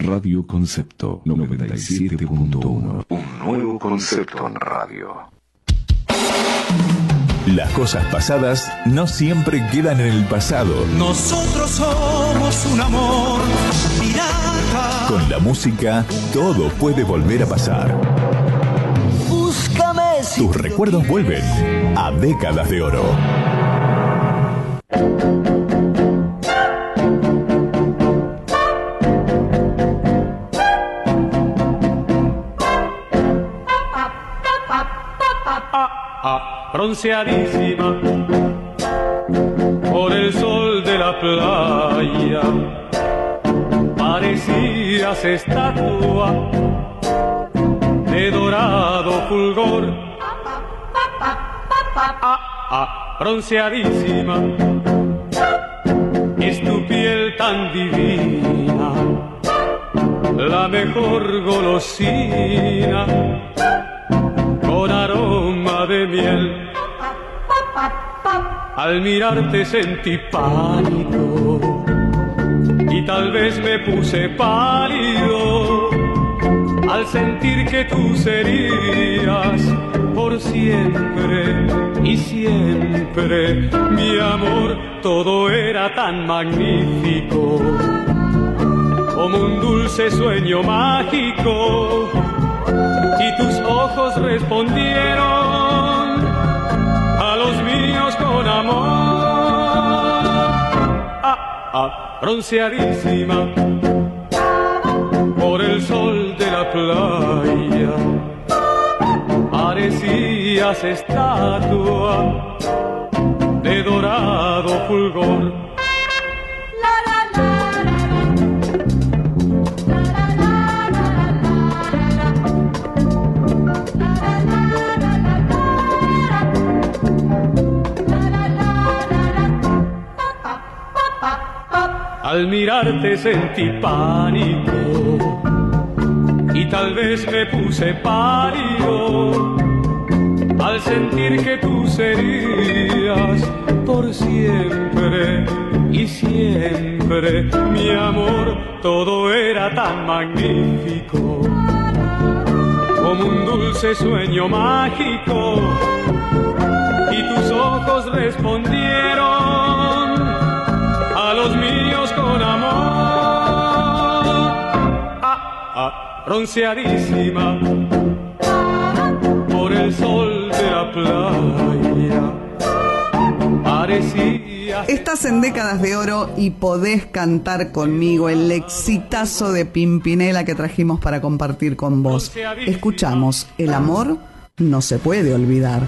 Radio Concepto 97.1. Un nuevo concepto en radio. Las cosas pasadas no siempre quedan en el pasado. Nosotros somos un amor pirata. Con la música, todo puede volver a pasar. Búscame. Tus recuerdos vuelven a Décadas de Oro. Bronceadísima por el sol de la playa, parecías estatua de dorado fulgor. Bronceadísima es tu piel tan divina, la mejor golosina con aroma de miel. Al mirarte sentí pánico y tal vez me puse pálido al sentir que tú serías por siempre y siempre mi amor. Todo era tan magnífico como un dulce sueño mágico y tus ojos respondieron a los míos con amor. Bronceadísima por el sol de la playa, parecías estatua de dorado fulgor. Al mirarte sentí pánico y tal vez me puse pálido al sentir que tú serías por siempre y siempre mi amor. Todo era tan magnífico como un dulce sueño mágico y tus ojos respondieron a los míos con amor. Bronceadísima por el sol de la playa, parecía. Estás en Décadas de Oro y podés cantar conmigo el exitazo de Pimpinela que trajimos para compartir con vos. Escuchamos El amor no se puede olvidar.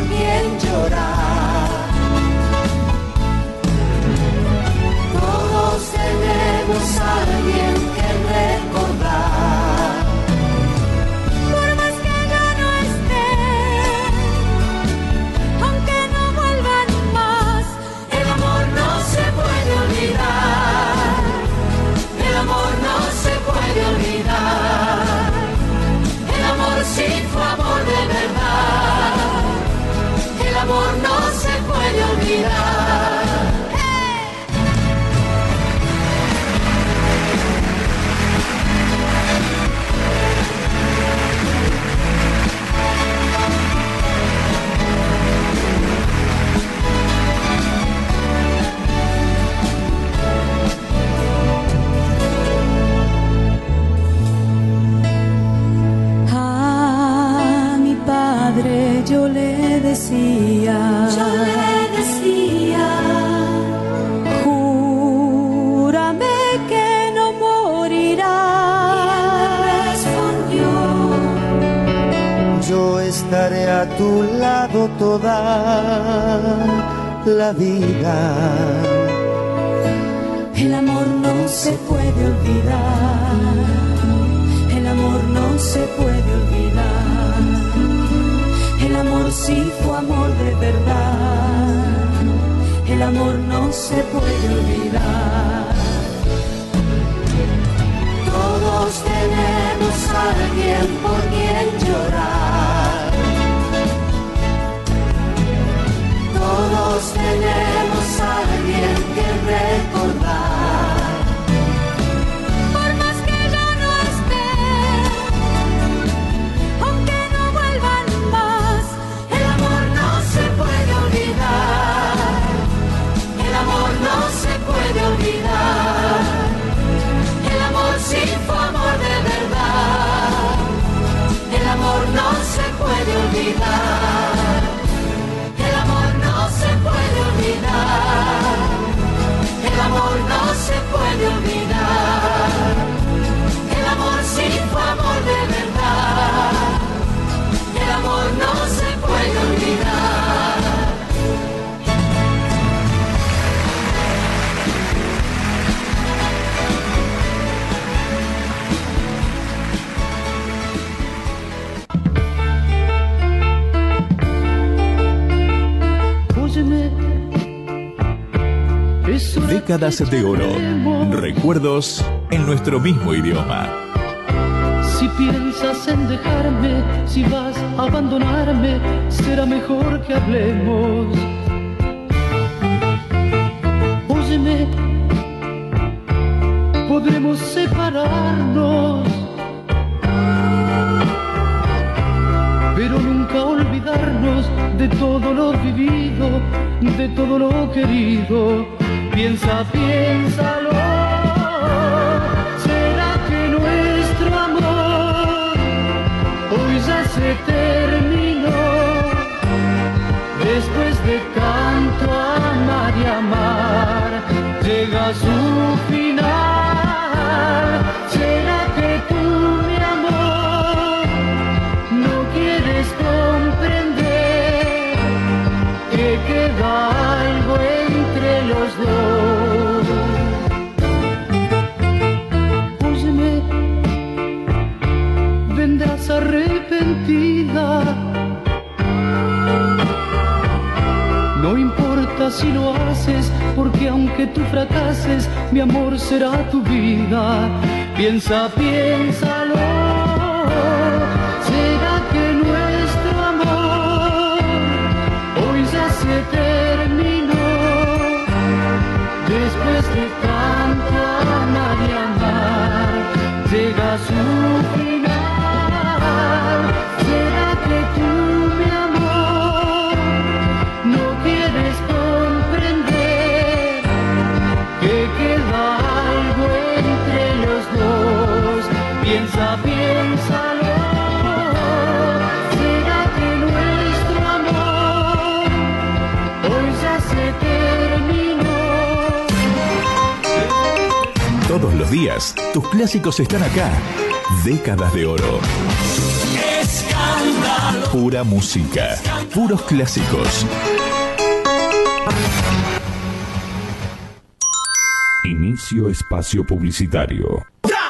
Todos decía, júrame que no morirás. Y él me respondió, yo estaré a tu lado toda la vida. El amor no se puede olvidar, el amor no se puede olvidar. El amor sí fue amor de verdad, el amor no se puede olvidar. Todos tenemos a alguien por quien llorar, todos tenemos a alguien que recordar. Por más que ya no esté, aunque no vuelvan más, el amor no se puede olvidar, el amor no se puede olvidar. El amor sí fue amor de verdad, el amor no se puede olvidar, el amor no se puede olvidar, el amor no se puede olvidar. El amor sí fue amor de verdad, el amor no se puede olvidar. Décadas de oro. Recuerdos en nuestro mismo idioma. Si piensas en dejarme, si vas a abandonarme, será mejor que hablemos. Óyeme, podremos separarnos, pero nunca olvidarnos de todo lo vivido, de todo lo querido. Piensa, piénsalo, ¿será que nuestro amor hoy ya se terminó? Después de tanto amar y amar, llega su final. ¿Será que tú, mi amor, no quieres comprender que queda algo entre los dos? Óyeme, vendrás arrepentida. No importa si lo haces, porque aunque tú fracases, mi amor será tu vida. Piensa, piénsalo, ¿será que nuestro amor hoy ya se terminó? Después de tanto amar y amar, llega su final. ¿Será que tú, mi amor, no quieres comprender que queda algo entre los dos? Piensa, piénsalo, ¿será que nuestro amor hoy ya se terminó? Todos los días, tus clásicos están acá. Décadas de oro. Escándalo. Pura música. Puros clásicos. Inicio espacio publicitario.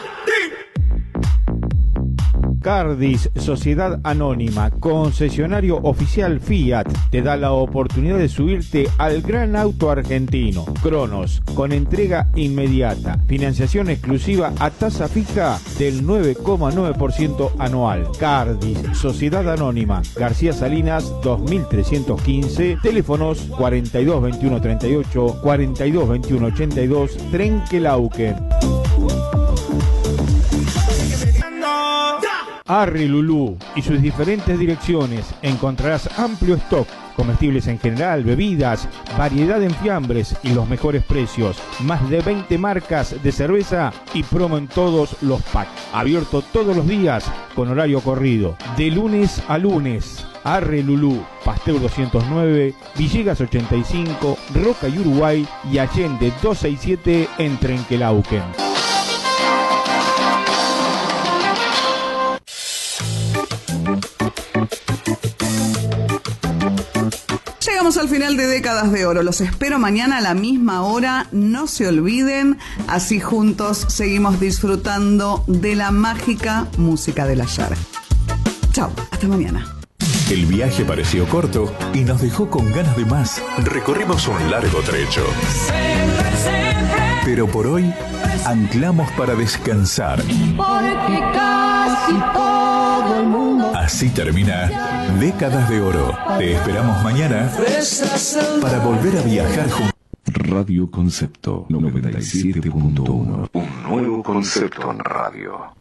Cardis, Sociedad Anónima, concesionario oficial Fiat, te da la oportunidad de subirte al gran auto argentino, Cronos, con entrega inmediata, financiación exclusiva a tasa fija del 9,9% anual. Cardis, Sociedad Anónima, García Salinas 2315, teléfonos 42 21 38, 42 21 82, Trenquelauquen. Arri Lulú y sus diferentes direcciones encontrarás amplio stock comestibles en general, bebidas, variedad en fiambres y los mejores precios. Más de 20 marcas de cerveza y promo en todos los packs. Abierto todos los días con horario corrido, de lunes a lunes. Arre Lulú, Pasteur 209, Villegas 85, Roca y Uruguay y Allende 267 en Trenquelauquen. Llegamos al final de Décadas de Oro. Los espero mañana a la misma hora. No se olviden. Así juntos seguimos disfrutando de la mágica música del ayer. Chao, hasta mañana. El viaje pareció corto y nos dejó con ganas de más. Recorrimos un largo trecho. Pero por hoy, anclamos para descansar. Porque casi todo el mundo. Así termina Décadas de Oro. Te esperamos mañana para volver a viajar juntos. Radio Concepto 97.1. Un nuevo concepto en radio.